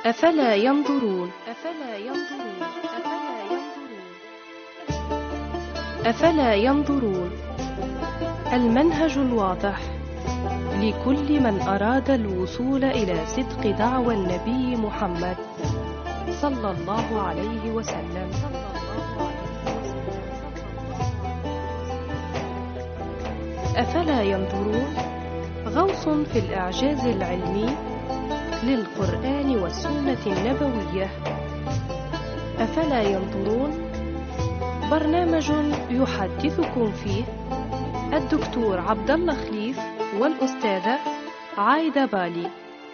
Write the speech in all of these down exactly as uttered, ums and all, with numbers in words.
أفلا ينظرون أفلا ينظرون أفلا ينظرون أفلا ينظرون المنهج الواضح لكل من أراد الوصول إلى صدق دعوى النبي محمد صلى الله عليه وسلم. أفلا ينظرون غوص في الإعجاز العلمي للقرآن والسنة النبوية. أفلا ينظرون برنامج يحدثكم فيه الدكتور عبد الله خليف والأستاذة عايدة بالي.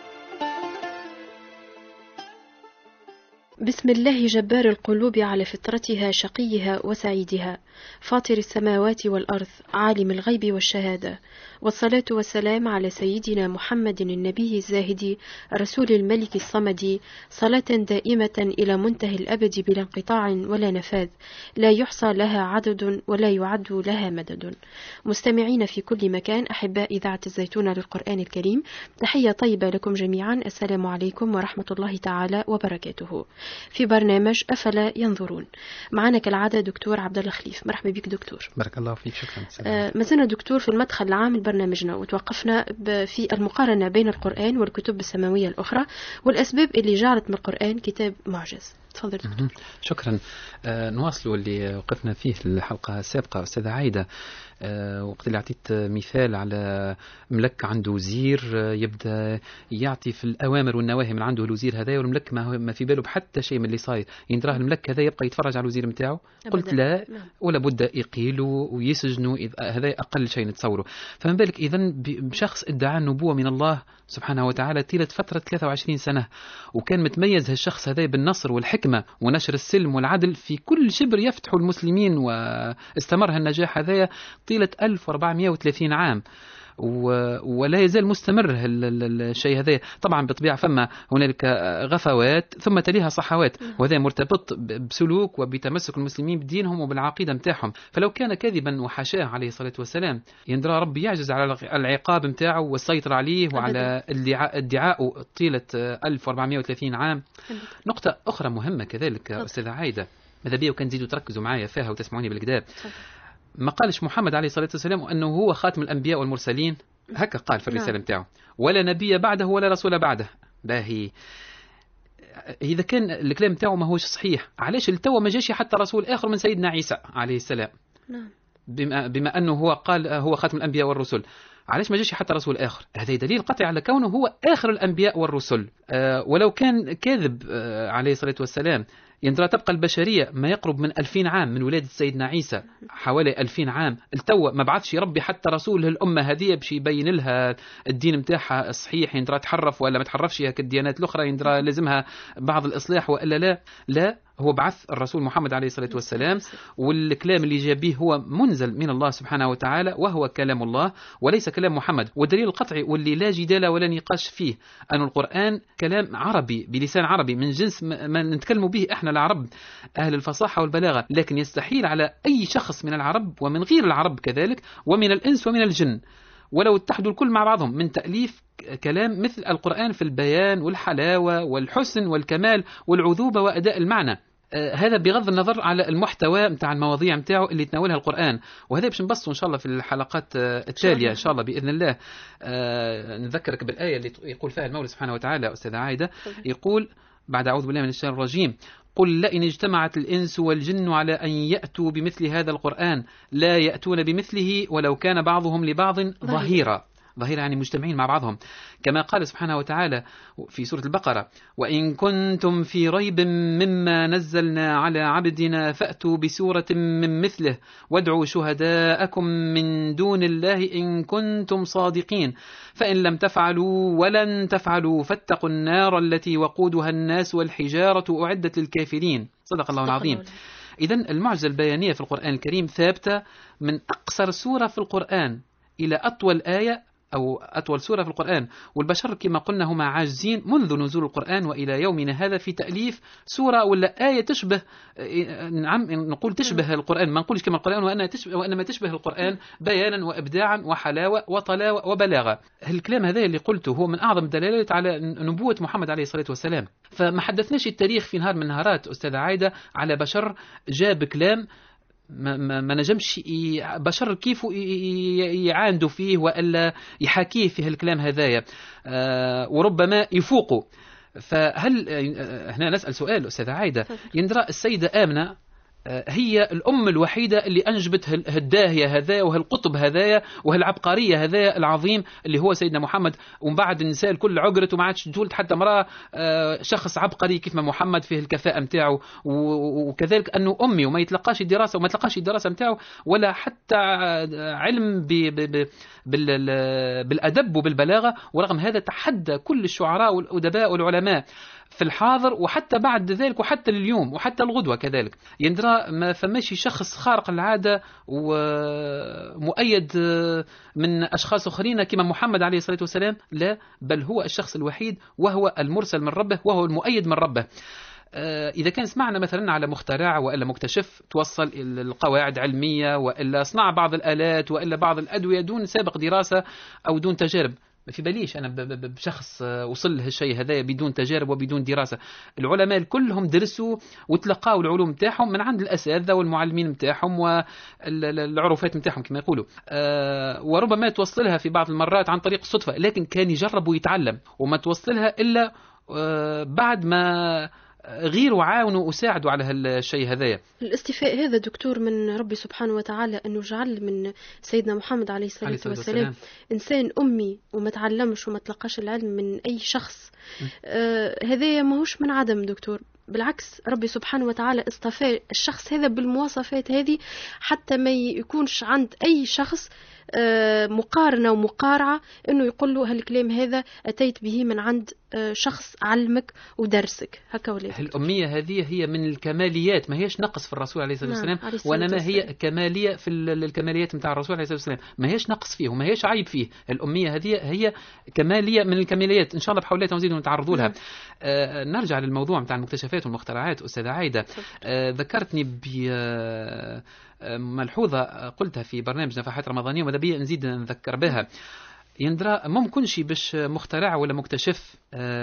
بسم الله جبار القلوب على فطرتها شقيها وسعيدها، فاطر السماوات والأرض، عالم الغيب والشهادة، والصلاة والسلام على سيدنا محمد النبي الزاهد رسول الملك الصمد، صلاة دائمة إلى منتهى الأبد بلا انقطاع ولا نفاذ، لا يحصى لها عدد ولا يعد لها مدد. مستمعين في كل مكان، أحباء إذاعة الزيتون للقرآن الكريم، تحية طيبة لكم جميعا. السلام عليكم ورحمة الله تعالى وبركاته. في برنامج أفلا ينظرون معنا كالعادة دكتور عبد الله خليف. مرحبا بك دكتور. بارك الله فيك. شكرا. آه ما زلنا دكتور في المدخل العام لبرنامجنا، وتوقفنا في المقارنة بين القرآن والكتب السماوية الأخرى والأسباب اللي جعلت من القرآن كتاب معجز. تفضل دكتور. شكرا. آه نواصلوا اللي وقفنا فيه الحلقة السابقة أستاذة عايدة. آه وقت اللي أعطيت مثال على ملك عنده وزير، آه يبدأ يعطي في الأوامر والنواهي من عنده الوزير هذا، والملك ما, ما في باله بحتى شيء من اللي صاير. يندراه الملك هذا يبقى يتفرج على الوزير متاعه؟ قلت لا، ولا بد يقيلوا ويسجنوا، هذا أقل شيء نتصوره. فمن بالك إذن بشخص ادعى النبوة من الله سبحانه وتعالى طيلة فترة ثلاثة وعشرين سنة، وكان متميز هالشخص هذا بالنصر والحكمة ونشر السلم والعدل في كل شبر يفتح المسلمين، واستمر هالنجاح هذا طيلة ألف وأربعمائة وثلاثين عام، ولا يزال مستمر الشيء هذا. طبعا بطبيعة فما هنالك غفوات ثم تليها صحوات، وهذا مرتبط بسلوك وبتمسك المسلمين بدينهم وبالعقيدة متاعهم. فلو كان كاذبا وحاشاه عليه الصلاة والسلام، يندرى ربي يعجز على العقاب متاعه والسيطرة عليه وعلى ادعاء طيلة ألف وأربعمائة وثلاثين عام. نقطة أخرى مهمة كذلك أستاذة عايدة، ماذا بيا وكان تزيدوا تركزوا معايا فيها وتسمعوني بالكذاب. ما قالش محمد عليه الصلاة والسلام أنه هو خاتم الأنبياء والمرسلين؟ هكا قال في الرسالة متاعه، ولا نبي بعده ولا رسول بعده. باهي، إذا كان الكلام متاعه ما هوش صحيح، علاش التو ما جاش حتى رسول آخر من سيدنا عيسى عليه السلام؟ بما, بما أنه هو قال هو خاتم الأنبياء والرسل، علاش ما جاش حتى رسول آخر؟ هذا دليل قطعي على كونه هو آخر الأنبياء والرسل. أه ولو كان كاذب أه عليه الصلاة والسلام، يندرى تبقى البشرية ما يقرب من ألفين عام من ولادة سيدنا عيسى، حوالي ألفين عام. التو ما بعثش ربي حتى رسول الأمة هذه باش يبين لها الدين متاعها الصحيح، يندرى تحرف ولا ما تحرفش كالديانات الأخرى، يندرى لازمها بعض الإصلاح وإلا لا. لا، هو بعث الرسول محمد عليه الصلاة والسلام، والكلام اللي جابيه هو منزل من الله سبحانه وتعالى، وهو كلام الله وليس كلام محمد. والدليل القطعي واللي لا جدال ولا نقاش فيه أن القرآن كلام عربي بلسان عربي من جنس ما نتكلم به احنا العرب أهل الفصاحة والبلاغة، لكن يستحيل على أي شخص من العرب ومن غير العرب كذلك ومن الإنس ومن الجن، ولو اتحدوا الكل مع بعضهم، من تأليف كلام مثل القرآن في البيان والحلاوة والحسن والكمال والعذوبة وأداء المعنى. آه هذا بغض النظر على المحتوى متاع المواضيع متاعه اللي تناولها القرآن، وهذا باش نبسطه إن شاء الله في الحلقات آه التالية إن شاء الله بإذن الله. آه نذكرك بالآية اللي يقول فيها المولى سبحانه وتعالى أستاذة عايدة، يقول بعد أعوذ بالله من الشيطان الرجيم: قل لئن اجتمعت الإنس والجن على أن يأتوا بمثل هذا القرآن لا يأتون بمثله ولو كان بعضهم لبعض ظهيرا. ظهيرا يعني مجتمعين مع بعضهم، كما قال سبحانه وتعالى في سورة البقرة: وإن كنتم في ريب مما نزلنا على عبدنا فأتوا بسورة من مثله وادعوا شهداءكم من دون الله إن كنتم صادقين فإن لم تفعلوا ولن تفعلوا فاتقوا النار التي وقودها الناس والحجارة أعدت للكافرين. صدق الله العظيم. إذن المعجزة البيانية في القرآن الكريم ثابتة من أقصر سورة في القرآن إلى أطول آية أو أطول سورة في القرآن، والبشر كما قلنا هم عاجزين منذ نزول القرآن وإلى يومنا هذا في تأليف سورة ولا آية تشبه، نعم نقول تشبه القرآن، ما نقولش كما القرآن وأنها تشبه وإنما تشبه القرآن بيانا وإبداعا وحلاوة وطلاوة وبلاغة. الكلام هذا اللي قلته هو من أعظم الدلالات على نبوة محمد عليه الصلاة والسلام. فما حدثناش التاريخ في نهار من نهارات أستاذة عايدة على بشر جاب كلام ما, ما, ما نجمش بشر كيف يعاندوا فيه وإلا يحاكيه في هالكلام هذايا، أه وربما يفوقوا. فهل هنا نسأل سؤال أستاذة عايدة، يندرى السيدة آمنة هي الأم الوحيدة اللي أنجبت هالداهية هذايا وهالقطب هذايا وهالعبقرية هذايا العظيم اللي هو سيدنا محمد، ومن بعد النساء الكل عقرت وما عادش تولد حتى امرأة شخص عبقري كيف ما محمد فيه الكفاءة متاعه، وكذلك أنه أمي وما يتلقاش الدراسة وما تلقاش الدراسة متاعه ولا حتى علم ب ب بالأدب وبالبلاغة، ورغم هذا تحدى كل الشعراء والأدباء والعلماء في الحاضر وحتى بعد ذلك وحتى اليوم وحتى الغدوة كذلك. يندرى ما فماشي شخص خارق العادة ومؤيد من أشخاص أخرين كما محمد عليه الصلاة والسلام، لا، بل هو الشخص الوحيد وهو المرسل من ربه وهو المؤيد من ربه. إذا كان سمعنا مثلا على مخترع وإلا مكتشف توصل القواعد علمية وإلا صنع بعض الآلات وإلا بعض الأدوية دون سابق دراسة أو دون تجارب، ما في باليش أنا بشخص وصل هالشيء هذا بدون تجارب وبدون دراسة. العلماء كلهم درسوا وتلقاوا العلوم متاعهم من عند الأساتذة والمعلمين متاعهم والعروفات متاعهم كما يقولوا، أه وربما توصلها في بعض المرات عن طريق الصدفة، لكن كان يجرب ويتعلم وما توصلها إلا أه بعد ما غير وعاونوا وساعدوا على هالشيء هذايا. الاستفاء هذا دكتور من ربي سبحانه وتعالى أنه جعل من سيدنا محمد عليه الصلاة والسلام, والسلام إنسان أمي وما تعلمش وما تلقاش العلم من أي شخص، آه هذايا ماهوش من عدم دكتور، بالعكس ربي سبحانه وتعالى اصطفى الشخص هذا بالمواصفات هذه حتى ما يكونش عند أي شخص مقارنة ومقارعة أنه يقول له هالكلام هذا أتيت به من عند شخص علمك ودرسك هكا ولا. الأمية هذه هي من الكماليات، ما هيش نقص في الرسول عليه الصلاة والسلام، وإنما هي كمالية في الكماليات متاع الرسول عليه الصلاة والسلام، ما هيش نقص فيه وما هيش عيب فيه. الأمية هذه هي كمالية من الكماليات، إن شاء الله بحول الله نزيد نتعرضوا لها. آه نرجع للموضوع متاع المكتشفات والمخترعات. أستاذة عايدة آه ذكرتني ب آه ملحوظة قلتها في برنامج نفحات رمضانية وماذا بيا نزيد نذكر بها. يندرى ممكنش باش مخترع ولا مكتشف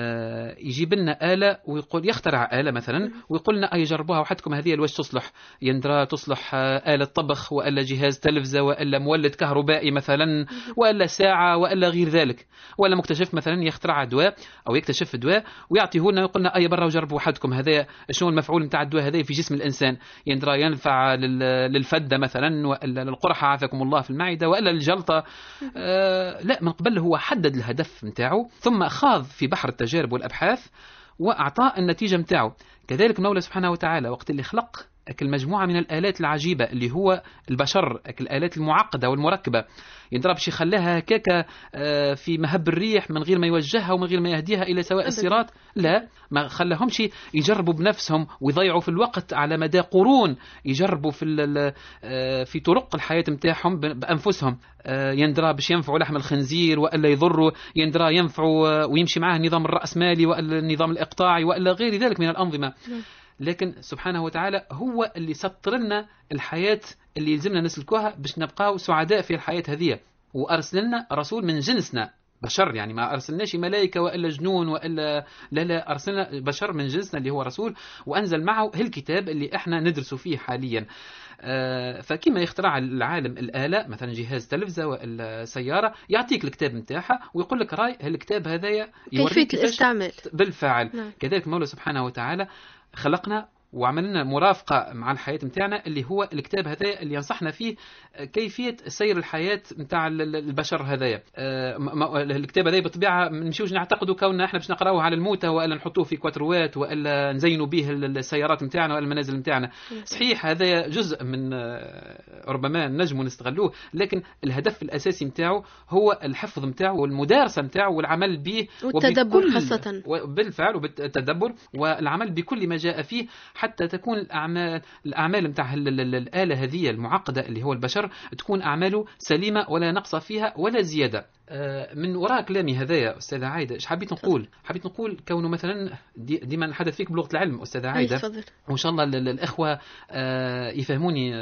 يجيب لنا آلة ويقول يخترع آلة مثلا ويقول لنا أي جربوها وحدكم هذه الوش تصلح. يندرى تصلح آلة طبخ وإلا جهاز تلفزة وإلا مولد كهربائي مثلا وإلا ساعة وإلا غير ذلك. ولا مكتشف مثلا يخترع دواء أو يكتشف دواء ويعطيه لنا ويقول لنا أي برا وجربوا وحدكم هذا شنو المفعول نتاع الدواء هذا في جسم الإنسان. يندرى ينفع للفدة مثلا وإلا للقرحة عافاكم الله في المعدة وإلا للجلطة. آه لا، من قبل هو حدد الهدف متاعه ثم خاض في بحر التجارب والأبحاث وأعطاه النتيجة متاعه. كذلك مولى سبحانه وتعالى وقت اللي خلق أكل مجموعة من الآلات العجيبة اللي هو البشر، أكل الآلات المعقدة والمركبة، ينضرب شي خلاها هكاك في مهب الريح من غير ما يوجهها ومن غير ما يهديها إلى سواء الصراط. لا، ما خلاهمش يجربوا بنفسهم ويضيعوا في الوقت على مدى قرون يجربوا في في طرق الحياة متاعهم بأنفسهم. يندرى باش ينفعوا لحم الخنزير وإلا يضروا، يندرى ينفعوا ويمشي معاه النظام الرأسمالي وإلا النظام الإقطاعي وإلا غير ذلك من الأنظمة. لكن سبحانه وتعالى هو اللي سطر لنا الحياة اللي يلزمنا نسلكوها باش نبقاو سعداء في الحياة هذه، وأرسلنا رسول من جنسنا بشر، يعني ما أرسلناش ملائكة وإلا جنون وإلا لا لا أرسلنا بشر من جنسنا اللي هو رسول، وأنزل معه الكتاب اللي إحنا ندرسه فيه حاليا. آه فكما يخترع العالم الآلة مثلا جهاز تلفزة وإلا سيارة يعطيك الكتاب متاعها ويقول لك راي الكتاب هذا كيفية الاستعمال بالفعل. نعم. كذلك مولى سبحانه وتعالى خلقنا وعملنا مرافقة مع الحياة متاعنا اللي هو الكتاب هذا اللي ينصحنا فيه كيفية سير الحياة متاع البشر هذايا. الكتاب هذا بطبيعة نمشيوش نعتقدوا كوننا احنا باش نقراوه على الموتى وإلا نحطوه في كواتروات وإلا نزينوا به السيارات متاعنا وإلا المنازل متاعنا. صحيح هذا جزء من ربما نجم نستغلوه، لكن الهدف الأساسي متاعه هو الحفظ متاعه والمدارسة متاعه والعمل به والتدبر خاصة بالفعل وبالتدبر والعمل بكل ما جاء فيه حتى تكون الأعمال الأعمال متاع الآلة هذه المعقدة اللي هو البشر تكون أعماله سليمة ولا نقص فيها ولا زيادة. من وراء كلامي هذايا أستاذة عايدة إيش حبيت نقول؟ حبيت نقول كونه مثلا دي ديما نحدث فيك بلغة العلم أستاذة عايدة، وإن شاء الله الإخوة يفهموني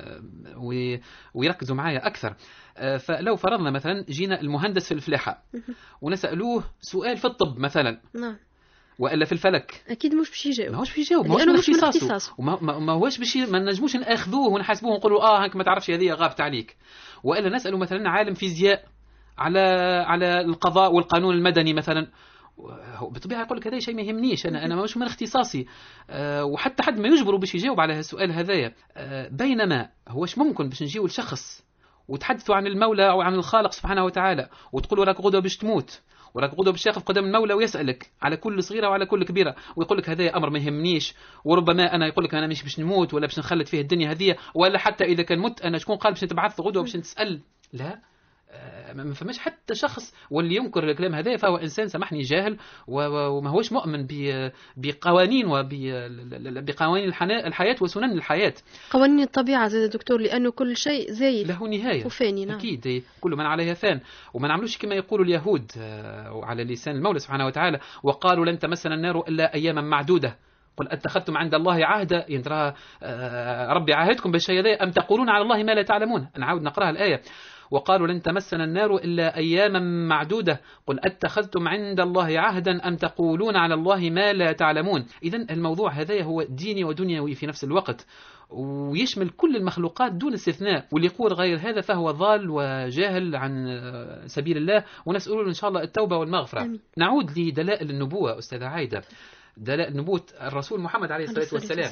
ويركزوا معايا أكثر. فلو فرضنا مثلا جينا المهندس في الفلاحة ونسألوه سؤال في الطب مثلا، نعم، والا في الفلك، اكيد مش باش يجاوب، ماهوش باش يجاوب، ماهوش من اختصاصه، وما هوش باش ما نجموش ناخذوه ونحاسبوه ونقولوا اه هاك ما تعرفش هذه غابت عليك. والا نسالوا مثلا عالم فيزياء على على القضاء والقانون المدني مثلا، بالطبيعه يقول لك هذا شيء ما يهمنيش، انا انا مش من اختصاصي. أه وحتى حد ما يجبره باش يجاوب على السؤال هذايا. أه بينما هوش ممكن باش نجيو لشخص وتحدثوا عن المولى او عن الخالق سبحانه وتعالى وتقولوا راك غدوه باش تموت وراك غدوه باش يقف قدام المولى ويسالك على كل صغيره وعلى كل كبيره، ويقول لك هذا امر ما يهمنيش، وربما انا يقول لك انا مش باش نموت ولا باش نخلد فيه الدنيا هذه، ولا حتى اذا كان مت انا شكون قال باش نتبعث غدوه باش نسال؟ لا، ما فماش حتى شخص واللي ينكر الكلام هذا فهو انسان سامحني جاهل وما هوش مؤمن بقوانين وبقوانين الحياه وسنن الحياه، قوانين الطبيعه زي دكتور، لانه كل شيء زي له نهايه وفاني. نعم. اكيد كل من عليها فان، وما نعملوش كما يقول اليهود على لسان المولى سبحانه وتعالى، وقالوا لن تمسنا النار الا اياما معدوده قل اتخذتم عند الله عهدا، ينترى ربي عاهدكم بالشيء هذا ام تقولون على الله ما لا تعلمون. نعاود نقراها الايه، وقالوا لن تمسنا النار إلا أياما معدودة قل أتخذتم عند الله عهدا أم تقولون على الله ما لا تعلمون. إذن الموضوع هذا هو ديني ودنيوي في نفس الوقت، ويشمل كل المخلوقات دون استثناء، واللي يقول غير هذا فهو ضال وجاهل عن سبيل الله، ونسأل إن شاء الله التوبة والمغفرة. أمين. نعود لدلائل النبوة أستاذة عايدة، دلائل نبوة الرسول محمد عليه الصلاة والسلام.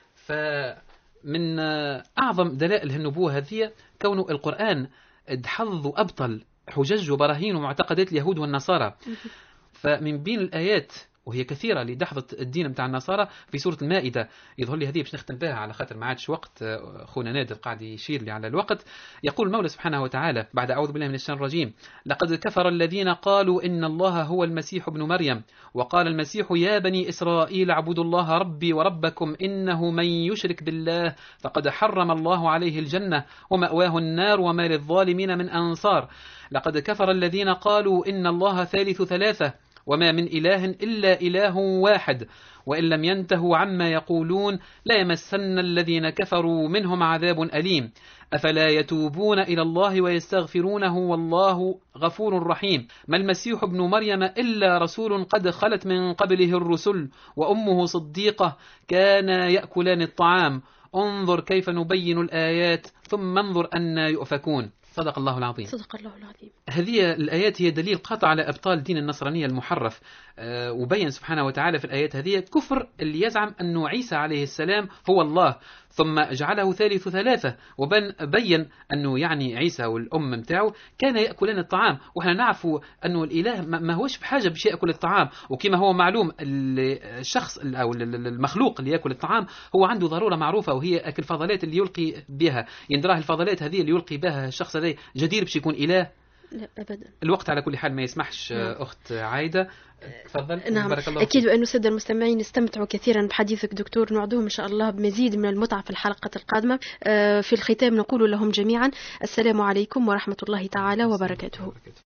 فمن أعظم دلائل النبوة هذه كون القرآن ادحض أبطل حجج وبراهين ومعتقدات اليهود والنصارى. فمن بين الآيات وهي كثيرة لدحضة الدين متاع النصارى في سورة المائدة، يظهر لي هذه باش نختم بها على خاطر ما عادش وقت، أخونا نادر قاعد يشير لي على الوقت. يقول المولى سبحانه وتعالى بعد أعوذ بالله من الشيطان الرجيم: لقد كفر الذين قالوا إن الله هو المسيح ابن مريم وقال المسيح يا بني إسرائيل اعبدوا الله ربي وربكم إنه من يشرك بالله فقد حرم الله عليه الجنة ومأواه النار وما للظالمين من أنصار. لقد كفر الذين قالوا إن الله ثالث ثلاثة وما من إله إلا إله واحد وإن لم ينتهوا عما يقولون لا يمسن الذين كفروا منهم عذاب أليم أفلا يتوبون إلى الله ويستغفرونه والله غفور رحيم. ما المسيح ابن مريم إلا رسول قد خلت من قبله الرسل وأمه صديقة كانا يأكلان الطعام انظر كيف نبين الآيات ثم انظر أن يؤفكون. صدق الله العظيم. صدق الله العظيم. هذه الآيات هي دليل قاطع على أبطال دين النصرانية المحرف، أه وبين سبحانه وتعالى في الآيات هذه كفر اللي يزعم أنه عيسى عليه السلام هو الله ثم جعله ثالث ثلاثة، وبين أنه يعني عيسى والأم متاعه كان يأكلان الطعام، وإحنا نعرف أنه الإله ما هوش بحاجة بشيء يأكل الطعام، وكما هو معلوم الشخص أو المخلوق اللي يأكل الطعام هو عنده ضرورة معروفة وهي أكل الفضلات اللي يلقي بها، يندراه الفضلات هذه اللي يلقي بها الشخص هذا جدير باش يكون إله؟ لا أبدا. الوقت على كل حال ما يسمحش. نعم. أخت عايدة تفضل. نعم. بارك الله أكيد، وأنه السادة المستمعين استمتعوا كثيرا بحديثك دكتور، نوعدهم إن شاء الله بمزيد من المتعة في الحلقة القادمة. في الختام نقول لهم جميعا السلام عليكم ورحمة الله تعالى وبركاته.